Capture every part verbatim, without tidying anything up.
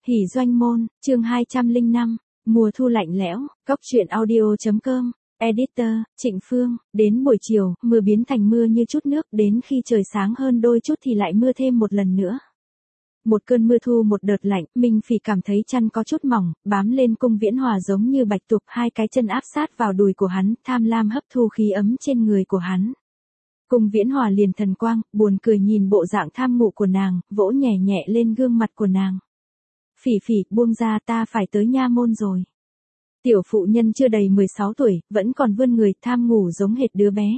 Hỉ doanh môn, chương hai trăm lẻ năm, mùa thu lạnh lẽo, Cóc truyện audio.com, editor, Trịnh Phương, đến buổi chiều, mưa biến thành mưa như chút nước, đến khi trời sáng hơn đôi chút thì lại mưa thêm một lần nữa. Một cơn mưa thu một đợt lạnh, Minh Phỉ cảm thấy chân có chút mỏng, bám lên Cung Viễn Hòa giống như bạch tuộc, hai cái chân áp sát vào đùi của hắn, tham lam hấp thu khí ấm trên người của hắn. Cung Viễn Hòa liền thần quang, buồn cười nhìn bộ dạng tham ngụ của nàng, vỗ nhẹ nhẹ lên gương mặt của nàng. Phỉ Phỉ, buông ra, ta phải tới nha môn rồi. Tiểu phụ nhân chưa đầy mười sáu tuổi, vẫn còn vươn người, tham ngủ giống hệt đứa bé.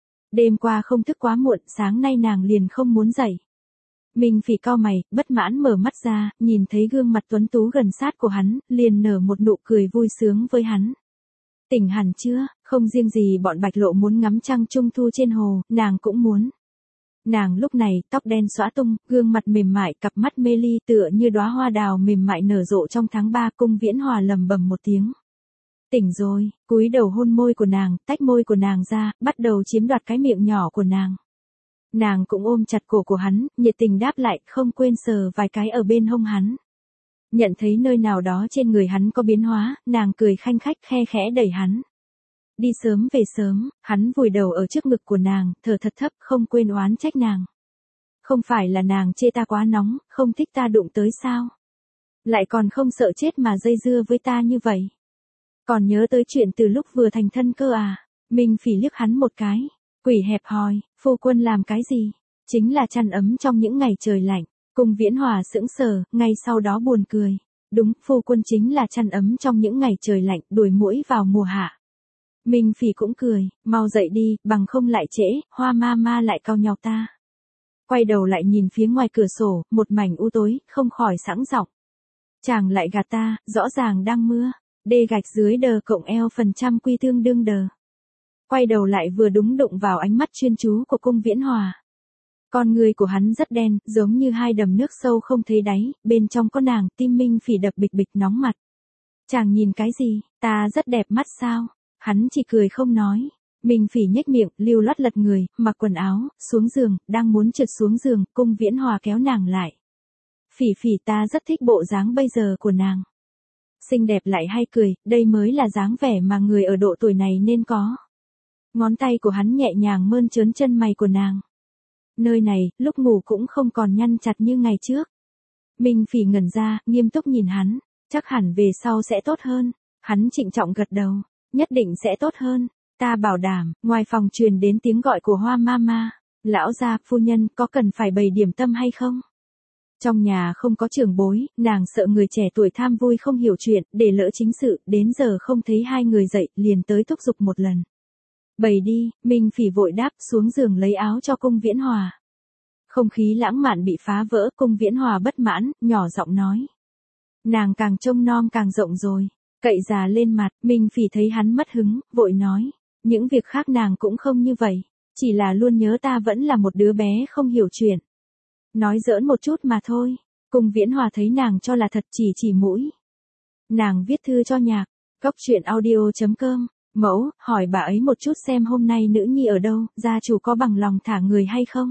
Đêm qua không thức quá muộn, sáng nay nàng liền không muốn dậy. Minh Phỉ cau mày, bất mãn mở mắt ra, nhìn thấy gương mặt tuấn tú gần sát của hắn, liền nở một nụ cười vui sướng với hắn. Tỉnh hẳn chưa, không riêng gì bọn Bạch Lộ muốn ngắm trăng trung thu trên hồ, nàng cũng muốn. Nàng lúc này, tóc đen xõa tung, gương mặt mềm mại, cặp mắt mê ly tựa như đóa hoa đào mềm mại nở rộ trong tháng ba. Cung Viễn Hòa lầm bầm một tiếng. Tỉnh rồi, cúi đầu hôn môi của nàng, tách môi của nàng ra, bắt đầu chiếm đoạt cái miệng nhỏ của nàng. Nàng cũng ôm chặt cổ của hắn, nhiệt tình đáp lại, không quên sờ vài cái ở bên hông hắn. Nhận thấy nơi nào đó trên người hắn có biến hóa, nàng cười khanh khách khe khẽ đẩy hắn. Đi sớm về sớm, hắn vùi đầu ở trước ngực của nàng, thở thật thấp, không quên oán trách nàng. Không phải là nàng chê ta quá nóng, không thích ta đụng tới sao? Lại còn không sợ chết mà dây dưa với ta như vậy. Còn nhớ tới chuyện từ lúc vừa thành thân cơ à? Minh Phỉ liếc hắn một cái. Quỷ hẹp hòi, phu quân làm cái gì? Chính là chăn ấm trong những ngày trời lạnh. Cung Viễn Hòa sững sờ, ngay sau đó buồn cười. Đúng, phu quân chính là chăn ấm trong những ngày trời lạnh, đuổi muỗi vào mùa hạ. Minh Phỉ cũng cười, mau dậy đi, bằng không lại trễ, Hoa ma ma lại cau nhàu ta. Quay đầu lại nhìn phía ngoài cửa sổ, một mảnh u tối, không khỏi sẵn giọng. Chàng lại gạt ta, rõ ràng đang mưa. D gạch dưới đờ cộng eo phần trăm quy tương đương đờ. Quay đầu lại vừa đúng đụng vào ánh mắt chuyên chú của Cung Viễn Hòa. Con người của hắn rất đen, giống như hai đầm nước sâu không thấy đáy, bên trong có nàng, tim Minh Phỉ đập bịch bịch nóng mặt. Chàng nhìn cái gì, ta rất đẹp mắt sao? Hắn chỉ cười không nói. Minh Phỉ nhếch miệng, lưu loát lật người, mặc quần áo, xuống giường, đang muốn trượt xuống giường, Cung Viễn Hòa kéo nàng lại. Phỉ Phỉ, ta rất thích bộ dáng bây giờ của nàng. Xinh đẹp lại hay cười, đây mới là dáng vẻ mà người ở độ tuổi này nên có. Ngón tay của hắn nhẹ nhàng mơn trớn chân mày của nàng. Nơi này, lúc ngủ cũng không còn nhăn chặt như ngày trước. Minh Phỉ ngẩn ra, nghiêm túc nhìn hắn. Chắc hẳn về sau sẽ tốt hơn. Hắn trịnh trọng gật đầu. Nhất định sẽ tốt hơn. Ta bảo đảm. Ngoài phòng truyền đến tiếng gọi của Hoa Mama. Lão gia, phu nhân, có cần phải bày điểm tâm hay không? Trong nhà không có trưởng bối, nàng sợ người trẻ tuổi tham vui không hiểu chuyện, để lỡ chính sự, đến giờ không thấy hai người dậy, liền tới thúc giục một lần. Bày đi, Minh Phỉ vội đáp, xuống giường lấy áo cho Cung Viễn Hòa. Không khí lãng mạn bị phá vỡ, Cung Viễn Hòa bất mãn, nhỏ giọng nói. Nàng càng trông non càng rộng rồi. Cậy già lên mặt, Minh Phỉ thấy hắn mất hứng, vội nói. Những việc khác nàng cũng không như vậy. Chỉ là luôn nhớ ta vẫn là một đứa bé không hiểu chuyện. Nói giỡn một chút mà thôi. Cung Viễn Hòa thấy nàng cho là thật, chỉ chỉ mũi. Nàng viết thư cho Nhạc. Cóc truyện audio.com. Mẫu, hỏi bà ấy một chút xem hôm nay nữ nhi ở đâu, gia chủ có bằng lòng thả người hay không?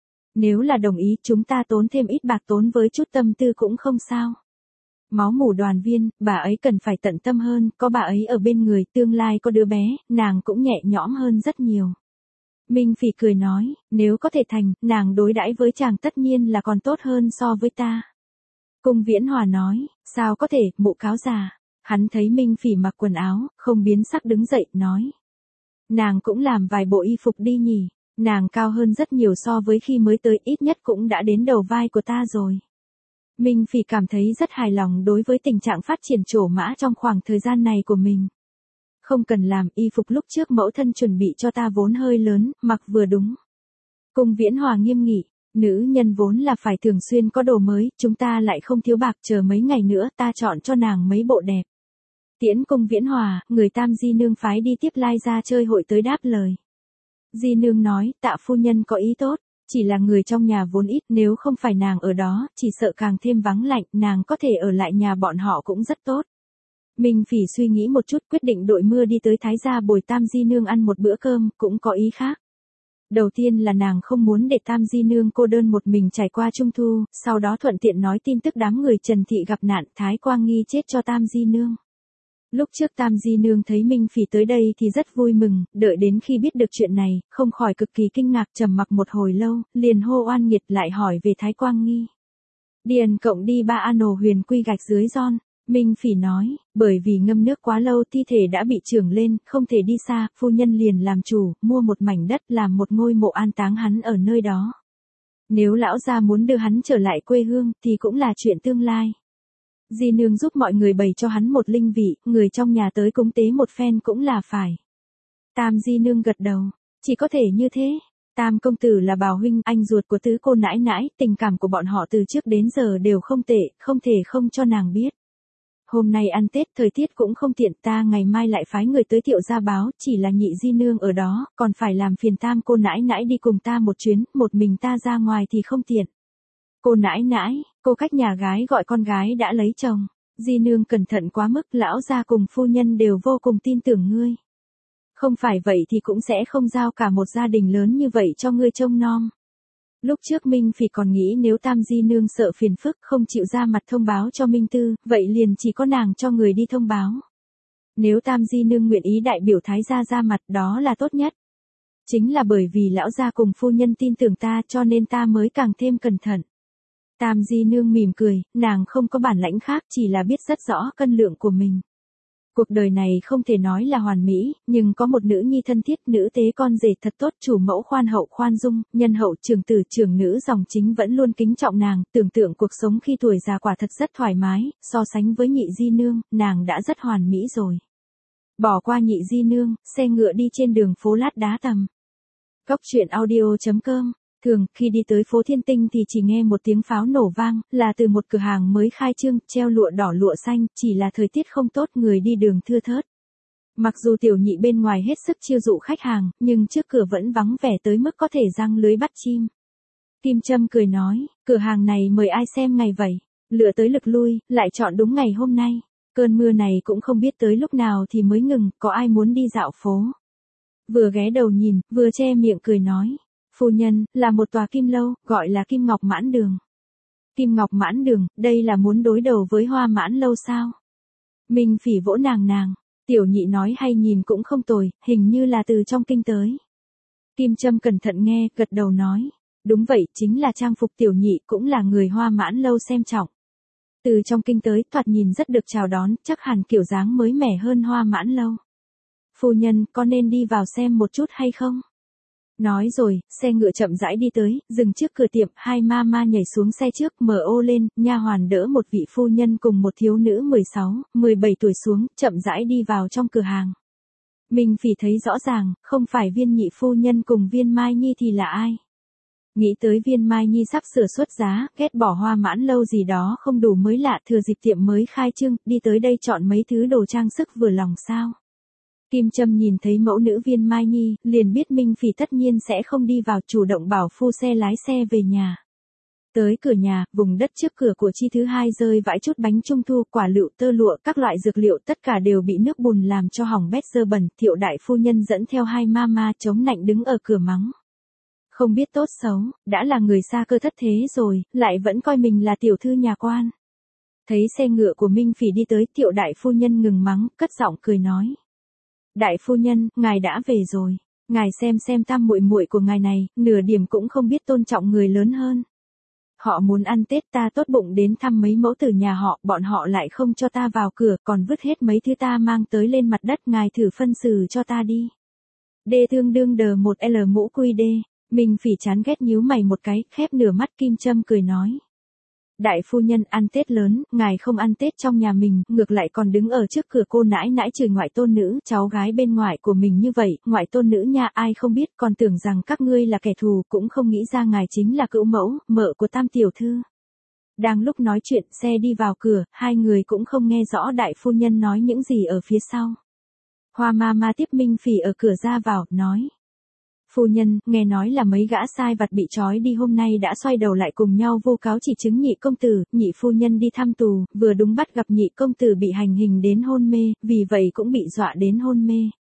Nếu là đồng ý, chúng ta tốn thêm ít bạc, tốn với chút tâm tư cũng không sao. Máu mủ đoàn viên, bà ấy cần phải tận tâm hơn, có bà ấy ở bên người, tương lai có đứa bé, nàng cũng nhẹ nhõm hơn rất nhiều. Minh Phỉ cười nói, nếu có thể thành, nàng đối đãi với chàng tất nhiên là còn tốt hơn so với ta. Cung Viễn Hòa nói, sao có thể, mụ cáo già. Hắn thấy Minh Phỉ mặc quần áo, không biến sắc đứng dậy, nói. Nàng cũng làm vài bộ y phục đi nhỉ, nàng cao hơn rất nhiều so với khi mới tới, ít nhất cũng đã đến đầu vai của ta rồi. Minh Phỉ cảm thấy rất hài lòng đối với tình trạng phát triển trổ mã trong khoảng thời gian này của mình. Không cần làm, y phục lúc trước mẫu thân chuẩn bị cho ta vốn hơi lớn, mặc vừa đúng. Cung Viễn Hòa nghiêm nghị, nữ nhân vốn là phải thường xuyên có đồ mới, chúng ta lại không thiếu bạc, chờ mấy ngày nữa ta chọn cho nàng mấy bộ đẹp. Tiễn Cung Viễn Hòa, người Tam Di Nương phái đi tiếp Lai ra chơi hội tới đáp lời. Di Nương nói, tạ phu nhân có ý tốt, chỉ là người trong nhà vốn ít, nếu không phải nàng ở đó, chỉ sợ càng thêm vắng lạnh, nàng có thể ở lại nhà bọn họ cũng rất tốt. Minh Phỉ suy nghĩ một chút, quyết định đội mưa đi tới Thái gia bồi Tam Di Nương ăn một bữa cơm, cũng có ý khác. Đầu tiên là nàng không muốn để Tam Di Nương cô đơn một mình trải qua Trung Thu, sau đó thuận tiện nói tin tức đám người Trần Thị gặp nạn, Thái Quang Nghi chết cho Tam Di Nương. Lúc trước Tam Di Nương thấy Minh Phỉ tới đây thì rất vui mừng, đợi đến khi biết được chuyện này, không khỏi cực kỳ kinh ngạc, trầm mặc một hồi lâu, liền hô oan nghiệt lại hỏi về Thái Quang Nghi. Điền cộng đi ba ano huyền quy gạch dưới giòn. Minh Phỉ nói, bởi vì ngâm nước quá lâu thi thể đã bị chưởng lên, không thể đi xa, phu nhân liền làm chủ, mua một mảnh đất làm một ngôi mộ an táng hắn ở nơi đó. Nếu lão gia muốn đưa hắn trở lại quê hương thì cũng là chuyện tương lai. Di Nương giúp mọi người bày cho hắn một linh vị, người trong nhà tới cúng tế một phen cũng là phải. Tam Di Nương gật đầu, chỉ có thể như thế. Tam công tử là bào huynh, anh ruột của tứ cô nãi nãi, tình cảm của bọn họ từ trước đến giờ đều không tệ, không thể không cho nàng biết. Hôm nay ăn Tết thời tiết cũng không tiện, ta ngày mai lại phái người tới Thiệu gia báo, chỉ là Nhị Di Nương ở đó, còn phải làm phiền Tam cô nãi nãi đi cùng ta một chuyến, một mình ta ra ngoài thì không tiện. Cô nãi nãi, cô cách nhà gái gọi con gái đã lấy chồng. Di Nương cẩn thận quá mức, lão gia cùng phu nhân đều vô cùng tin tưởng ngươi. Không phải vậy thì cũng sẽ không giao cả một gia đình lớn như vậy cho ngươi trông nom. Lúc trước Minh Phỉ còn nghĩ nếu Tam Di Nương sợ phiền phức không chịu ra mặt thông báo cho Minh Tư, vậy liền chỉ có nàng cho người đi thông báo. Nếu Tam Di Nương nguyện ý đại biểu Thái gia ra mặt đó là tốt nhất. Chính là bởi vì lão gia cùng phu nhân tin tưởng ta cho nên ta mới càng thêm cẩn thận. Tam Di Nương mỉm cười, nàng không có bản lãnh khác chỉ là biết rất rõ cân lượng của mình. Cuộc đời này không thể nói là hoàn mỹ, nhưng có một nữ nhi thân thiết, nữ tế con rể thật tốt, chủ mẫu khoan hậu khoan dung, nhân hậu trưởng tử trưởng nữ dòng chính vẫn luôn kính trọng nàng, tưởng tượng cuộc sống khi tuổi già quả thật rất thoải mái, so sánh với Nhị Di Nương, nàng đã rất hoàn mỹ rồi. Bỏ qua Nhị Di Nương, xe ngựa đi trên đường phố lát đá tầm. Cốc truyện audio chấm com. Thường, khi đi tới phố Thiên Tinh thì chỉ nghe một tiếng pháo nổ vang, là từ một cửa hàng mới khai trương, treo lụa đỏ lụa xanh, chỉ là thời tiết không tốt, người đi đường thưa thớt. Mặc dù tiểu nhị bên ngoài hết sức chiêu dụ khách hàng, nhưng trước cửa vẫn vắng vẻ tới mức có thể giăng lưới bắt chim. Kim Trâm cười nói, cửa hàng này mời ai xem ngày vậy, lựa tới lực lui, lại chọn đúng ngày hôm nay. Cơn mưa này cũng không biết tới lúc nào thì mới ngừng, có ai muốn đi dạo phố. Vừa ghé đầu nhìn, vừa che miệng cười nói. Phu nhân, là một tòa kim lâu, gọi là Kim Ngọc Mãn Đường. Kim Ngọc Mãn Đường, đây là muốn đối đầu với Hoa Mãn Lâu sao? Minh Phỉ vỗ nàng nàng, tiểu nhị nói hay nhìn cũng không tồi, hình như là từ trong kinh tới. Kim Trâm cẩn thận nghe, gật đầu nói, đúng vậy, chính là trang phục tiểu nhị cũng là người Hoa Mãn Lâu xem trọng. Từ trong kinh tới, thoạt nhìn rất được chào đón, chắc hẳn kiểu dáng mới mẻ hơn Hoa Mãn Lâu. Phu nhân, có nên đi vào xem một chút hay không? Nói rồi, xe ngựa chậm rãi đi tới, dừng trước cửa tiệm, hai ma ma nhảy xuống xe trước, mở ô lên, nha hoàn đỡ một vị phu nhân cùng một thiếu nữ mười sáu, mười bảy tuổi xuống, chậm rãi đi vào trong cửa hàng. Minh Phỉ thấy rõ ràng, không phải Viên Nhị phu nhân cùng Viên Mai Nhi thì là ai. Nghĩ tới Viên Mai Nhi sắp sửa xuất giá, ghét bỏ Hoa Mãn Lâu gì đó không đủ mới lạ, thừa dịp tiệm mới khai trương, đi tới đây chọn mấy thứ đồ trang sức vừa lòng sao. Kim Trâm nhìn thấy mẫu nữ Viên Mai Nhi, liền biết Minh Phỉ tất nhiên sẽ không đi vào, chủ động bảo phu xe lái xe về nhà. Tới cửa nhà, vùng đất trước cửa của Chi thứ hai rơi vãi chút bánh trung thu, quả lựu, tơ lụa, các loại dược liệu tất cả đều bị nước bùn làm cho hỏng bét dơ bẩn, Thiệu đại phu nhân dẫn theo hai ma ma chống nạnh đứng ở cửa mắng. Không biết tốt xấu, đã là người xa cơ thất thế rồi, lại vẫn coi mình là tiểu thư nhà quan. Thấy xe ngựa của Minh Phỉ đi tới, Thiệu đại phu nhân ngừng mắng, cất giọng cười nói. Đại phu nhân, ngài đã về rồi. Ngài xem xem tam muội muội của ngài này, nửa điểm cũng không biết tôn trọng người lớn hơn. Họ muốn ăn Tết, ta tốt bụng đến thăm mấy mẫu tử nhà họ, bọn họ lại không cho ta vào cửa, còn vứt hết mấy thứ ta mang tới lên mặt đất, ngài thử phân xử cho ta đi. D tương đương đờ một L mũ quy D. Minh Phỉ chán ghét nhíu mày một cái, khép nửa mắt. Kim Trâm cười nói. Đại phu nhân, ăn Tết lớn, ngài không ăn Tết trong nhà mình, ngược lại còn đứng ở trước cửa cô nãi nãi chửi ngoại tôn nữ, cháu gái bên ngoài của mình như vậy, ngoại tôn nữ nha, ai không biết, còn tưởng rằng các ngươi là kẻ thù, cũng không nghĩ ra ngài chính là cữu mẫu, mợ của Tam tiểu thư. Đang lúc nói chuyện, xe đi vào cửa, hai người cũng không nghe rõ đại phu nhân nói những gì ở phía sau. Hoa ma ma tiếp Minh Phỉ ở cửa ra vào, nói. Phu nhân, nghe nói là mấy gã sai vặt bị trói đi hôm nay đã xoay đầu lại cùng nhau vu cáo chỉ chứng Nhị công tử, Nhị phu nhân đi thăm tù, vừa đúng bắt gặp Nhị công tử bị hành hình đến hôn mê, vì vậy cũng bị dọa đến hôn mê.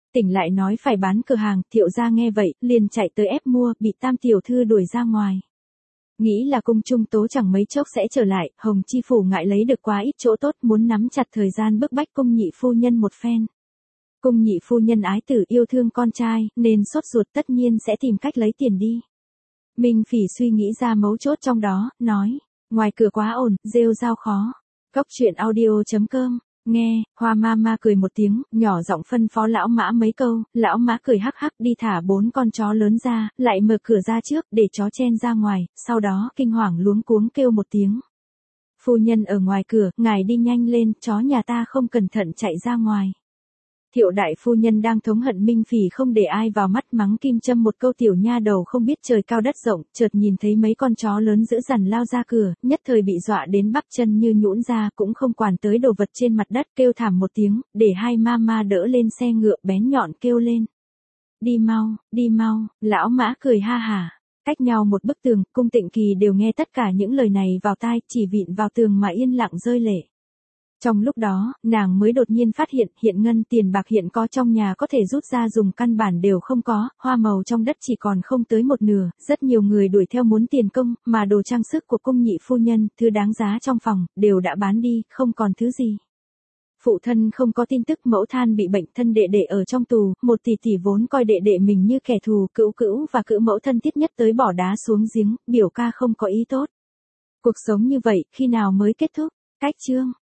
Tỉnh lại nói phải bán cửa hàng, Thiệu gia nghe vậy, liền chạy tới ép mua, bị Tam tiểu thư đuổi ra ngoài. Nghĩ là cung trung tố chẳng mấy chốc sẽ trở lại, Hồng Chi Phủ ngại lấy được quá ít chỗ tốt, muốn nắm chặt thời gian bức bách cung nhị phu nhân một phen. Cung nhị phu nhân ái tử yêu thương con trai, nên sốt ruột tất nhiên sẽ tìm cách lấy tiền đi. Minh Phỉ suy nghĩ ra mấu chốt trong đó, nói, ngoài cửa quá ổn, rêu rao khó. Cốc truyện audio chấm com, nghe, Hoa Mama cười một tiếng, nhỏ giọng phân phó lão Mã mấy câu, lão Mã cười hắc hắc đi thả bốn con chó lớn ra, lại mở cửa ra trước để chó chen ra ngoài, sau đó kinh hoàng luống cuống kêu một tiếng. Phu nhân ở ngoài cửa, ngài đi nhanh lên, chó nhà ta không cẩn thận chạy ra ngoài. Thiệu đại phu nhân đang thống hận Minh Phỉ không để ai vào mắt, mắng Kim Châm một câu tiểu nha đầu không biết trời cao đất rộng, chợt nhìn thấy mấy con chó lớn dữ dằn lao ra cửa, nhất thời bị dọa đến bắp chân như nhũn ra, cũng không quản tới đồ vật trên mặt đất, kêu thảm một tiếng, để hai mama đỡ lên xe ngựa bén nhọn kêu lên. Đi mau, đi mau, lão Mã cười ha hả. Cách nhau một bức tường, Cung Tịnh Kỳ đều nghe tất cả những lời này vào tai, chỉ vịn vào tường mà yên lặng rơi lệ. Trong lúc đó, nàng mới đột nhiên phát hiện, hiện ngân tiền bạc hiện có trong nhà có thể rút ra dùng căn bản đều không có, hoa màu trong đất chỉ còn không tới một nửa, rất nhiều người đuổi theo muốn tiền công, mà đồ trang sức của cung nhị phu nhân, thứ đáng giá trong phòng, đều đã bán đi, không còn thứ gì. Phụ thân không có tin tức, mẫu than bị bệnh, thân đệ đệ ở trong tù, một tỷ tỷ vốn coi đệ đệ mình như kẻ thù, cữu cữu và cữu mẫu thân thiết nhất tới bỏ đá xuống giếng, biểu ca không có ý tốt. Cuộc sống như vậy, khi nào mới kết thúc? Cách chương